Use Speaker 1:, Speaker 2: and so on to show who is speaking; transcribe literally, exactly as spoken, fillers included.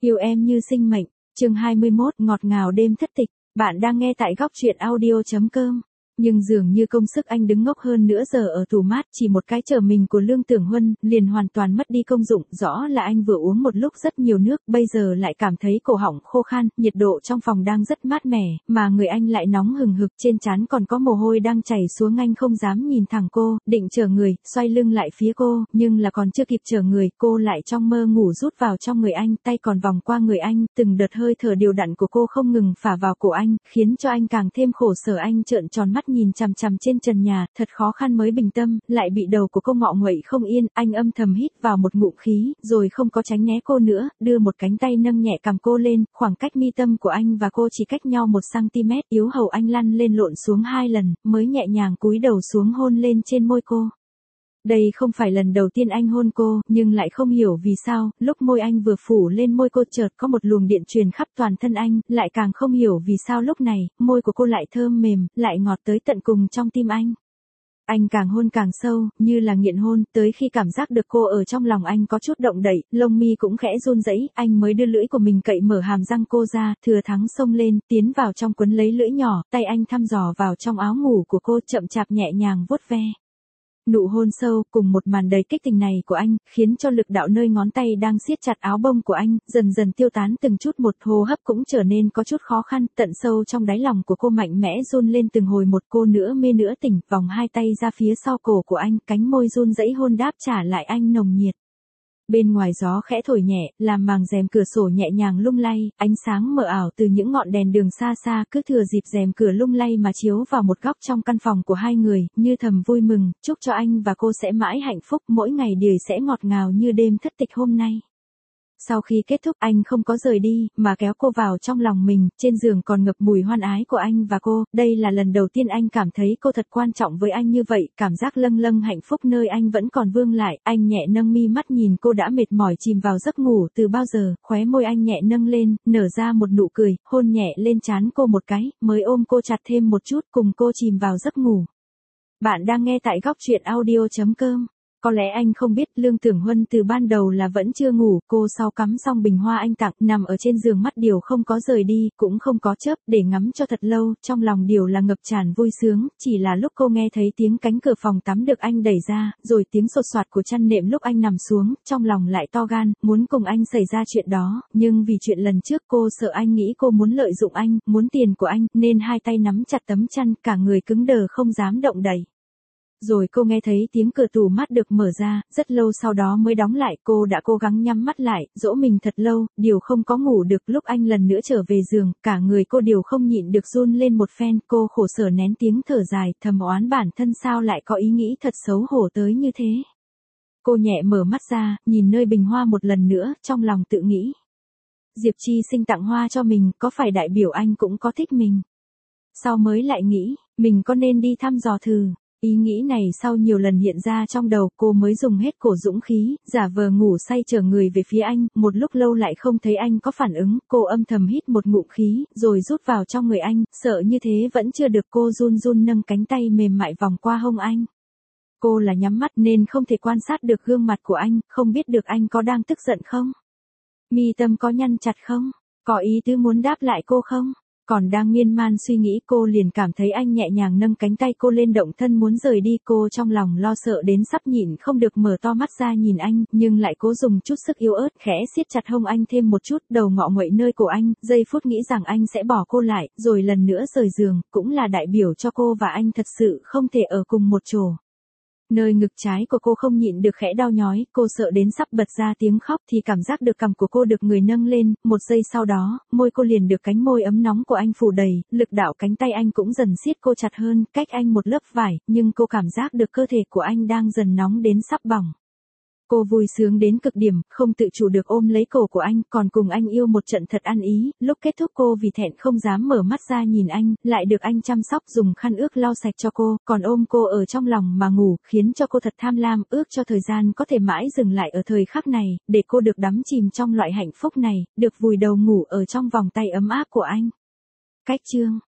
Speaker 1: Yêu em như sinh mệnh, chương hai mươi mốt, ngọt ngào đêm thất tịch, bạn đang nghe tại góc truyện audio chấm com. Nhưng dường như công sức anh đứng ngốc hơn nửa giờ ở tủ mát chỉ một cái chờ mình của Lương Tưởng Huân, liền hoàn toàn mất đi công dụng, rõ là anh vừa uống một lúc rất nhiều nước, bây giờ lại cảm thấy cổ họng khô khan, nhiệt độ trong phòng đang rất mát mẻ, mà người anh lại nóng hừng hực, trên trán còn có mồ hôi đang chảy xuống, anh không dám nhìn thẳng cô, định trở người, xoay lưng lại phía cô, nhưng là còn chưa kịp trở người, cô lại trong mơ ngủ rút vào trong người anh, tay còn vòng qua người anh, từng đợt hơi thở đều đặn của cô không ngừng phả vào cổ anh, khiến cho anh càng thêm khổ sở. Anh trợn tròn mắt nhìn chằm chằm trên trần nhà, thật khó khăn mới bình tâm, lại bị đầu của cô ngọ nguậy không yên, anh âm thầm hít vào một ngụm khí, rồi không có tránh né cô nữa, đưa một cánh tay nâng nhẹ cằm cô lên, khoảng cách mi tâm của anh và cô chỉ cách nhau một xăng-ti-mét, yếu hầu anh lăn lên lộn xuống hai lần, mới nhẹ nhàng cúi đầu xuống hôn lên trên môi cô. Đây không phải lần đầu tiên anh hôn cô, nhưng lại không hiểu vì sao, lúc môi anh vừa phủ lên môi cô chợt có một luồng điện truyền khắp toàn thân anh, lại càng không hiểu vì sao lúc này, môi của cô lại thơm mềm, lại ngọt tới tận cùng trong tim anh. Anh càng hôn càng sâu, như là nghiện hôn, tới khi cảm giác được cô ở trong lòng anh có chút động đậy, lông mi cũng khẽ run rẩy, anh mới đưa lưỡi của mình cậy mở hàm răng cô ra, thừa thắng xông lên, tiến vào trong quấn lấy lưỡi nhỏ, tay anh thăm dò vào trong áo ngủ của cô, chậm chạp nhẹ nhàng vuốt ve. Nụ hôn sâu cùng một màn đầy kích tình này của anh, khiến cho lực đạo nơi ngón tay đang siết chặt áo bông của anh, dần dần tiêu tán từng chút một, hô hấp cũng trở nên có chút khó khăn, tận sâu trong đáy lòng của cô mạnh mẽ run lên từng hồi một, cô nữa mê nữa tỉnh, vòng hai tay ra phía sau cổ của anh, cánh môi run rẩy hôn đáp trả lại anh nồng nhiệt. Bên ngoài gió khẽ thổi nhẹ, làm màng rèm cửa sổ nhẹ nhàng lung lay, ánh sáng mờ ảo từ những ngọn đèn đường xa xa cứ thừa dịp rèm cửa lung lay mà chiếu vào một góc trong căn phòng của hai người, như thầm vui mừng, chúc cho anh và cô sẽ mãi hạnh phúc, mỗi ngày đời sẽ ngọt ngào như đêm thất tịch hôm nay. Sau khi kết thúc anh không có rời đi, mà kéo cô vào trong lòng mình, trên giường còn ngập mùi hoan ái của anh và cô, đây là lần đầu tiên anh cảm thấy cô thật quan trọng với anh như vậy, cảm giác lâng lâng hạnh phúc nơi anh vẫn còn vương lại, anh nhẹ nâng mi mắt nhìn cô đã mệt mỏi chìm vào giấc ngủ từ bao giờ, khóe môi anh nhẹ nâng lên, nở ra một nụ cười, hôn nhẹ lên trán cô một cái, mới ôm cô chặt thêm một chút cùng cô chìm vào giấc ngủ. Bạn đang nghe tại góc truyện audio chấm com. Có lẽ anh không biết Lương Tưởng Huân từ ban đầu là vẫn chưa ngủ, cô sau cắm xong bình hoa anh tặng, nằm ở trên giường mắt Điều không có rời đi, cũng không có chớp, để ngắm cho thật lâu, trong lòng Điều là ngập tràn vui sướng, chỉ là lúc cô nghe thấy tiếng cánh cửa phòng tắm được anh đẩy ra, rồi tiếng sột soạt của chăn nệm lúc anh nằm xuống, trong lòng lại to gan, muốn cùng anh xảy ra chuyện đó, nhưng vì chuyện lần trước cô sợ anh nghĩ cô muốn lợi dụng anh, muốn tiền của anh, nên hai tay nắm chặt tấm chăn, cả người cứng đờ không dám động đậy. Rồi cô nghe thấy tiếng cửa tủ mát được mở ra, rất lâu sau đó mới đóng lại, cô đã cố gắng nhắm mắt lại, dỗ mình thật lâu, Điều không có ngủ được, lúc anh lần nữa trở về giường, cả người cô Điều không nhịn được run lên một phen, cô khổ sở nén tiếng thở dài, thầm oán bản thân sao lại có ý nghĩ thật xấu hổ tới như thế. Cô nhẹ mở mắt ra, nhìn nơi bình hoa một lần nữa, trong lòng tự nghĩ. Diệp Chi Sinh tặng hoa cho mình, có phải đại biểu anh cũng có thích mình? Sau mới lại nghĩ, mình có nên đi thăm dò thử. Ý nghĩ này sau nhiều lần hiện ra trong đầu, cô mới dùng hết cổ dũng khí, giả vờ ngủ say trở người về phía anh, một lúc lâu lại không thấy anh có phản ứng, cô âm thầm hít một ngụm khí, rồi rút vào trong người anh, sợ như thế vẫn chưa được, cô run run nâng cánh tay mềm mại vòng qua hông anh. Cô là nhắm mắt nên không thể quan sát được gương mặt của anh, không biết được anh có đang tức giận không? Mi tâm có nhăn chặt không? Có ý tứ muốn đáp lại cô không? Còn đang miên man suy nghĩ cô liền cảm thấy anh nhẹ nhàng nâng cánh tay cô lên động thân muốn rời đi, cô trong lòng lo sợ đến sắp nhịn không được mở to mắt ra nhìn anh, nhưng lại cố dùng chút sức yếu ớt khẽ siết chặt hông anh thêm một chút, đầu ngọ nguậy nơi cổ anh, giây phút nghĩ rằng anh sẽ bỏ cô lại, rồi lần nữa rời giường, cũng là đại biểu cho cô và anh thật sự không thể ở cùng một chỗ. Nơi ngực trái của cô không nhịn được khẽ đau nhói, cô sợ đến sắp bật ra tiếng khóc thì cảm giác được cằm của cô được người nâng lên, một giây sau đó, môi cô liền được cánh môi ấm nóng của anh phủ đầy, lực đạo cánh tay anh cũng dần siết cô chặt hơn, cách anh một lớp vải, nhưng cô cảm giác được cơ thể của anh đang dần nóng đến sắp bỏng. Cô vui sướng đến cực điểm, không tự chủ được ôm lấy cổ của anh, còn cùng anh yêu một trận thật ăn ý, lúc kết thúc cô vì thẹn không dám mở mắt ra nhìn anh, lại được anh chăm sóc dùng khăn ướt lau sạch cho cô, còn ôm cô ở trong lòng mà ngủ, khiến cho cô thật tham lam, ước cho thời gian có thể mãi dừng lại ở thời khắc này, để cô được đắm chìm trong loại hạnh phúc này, được vùi đầu ngủ ở trong vòng tay ấm áp của anh. Cách chương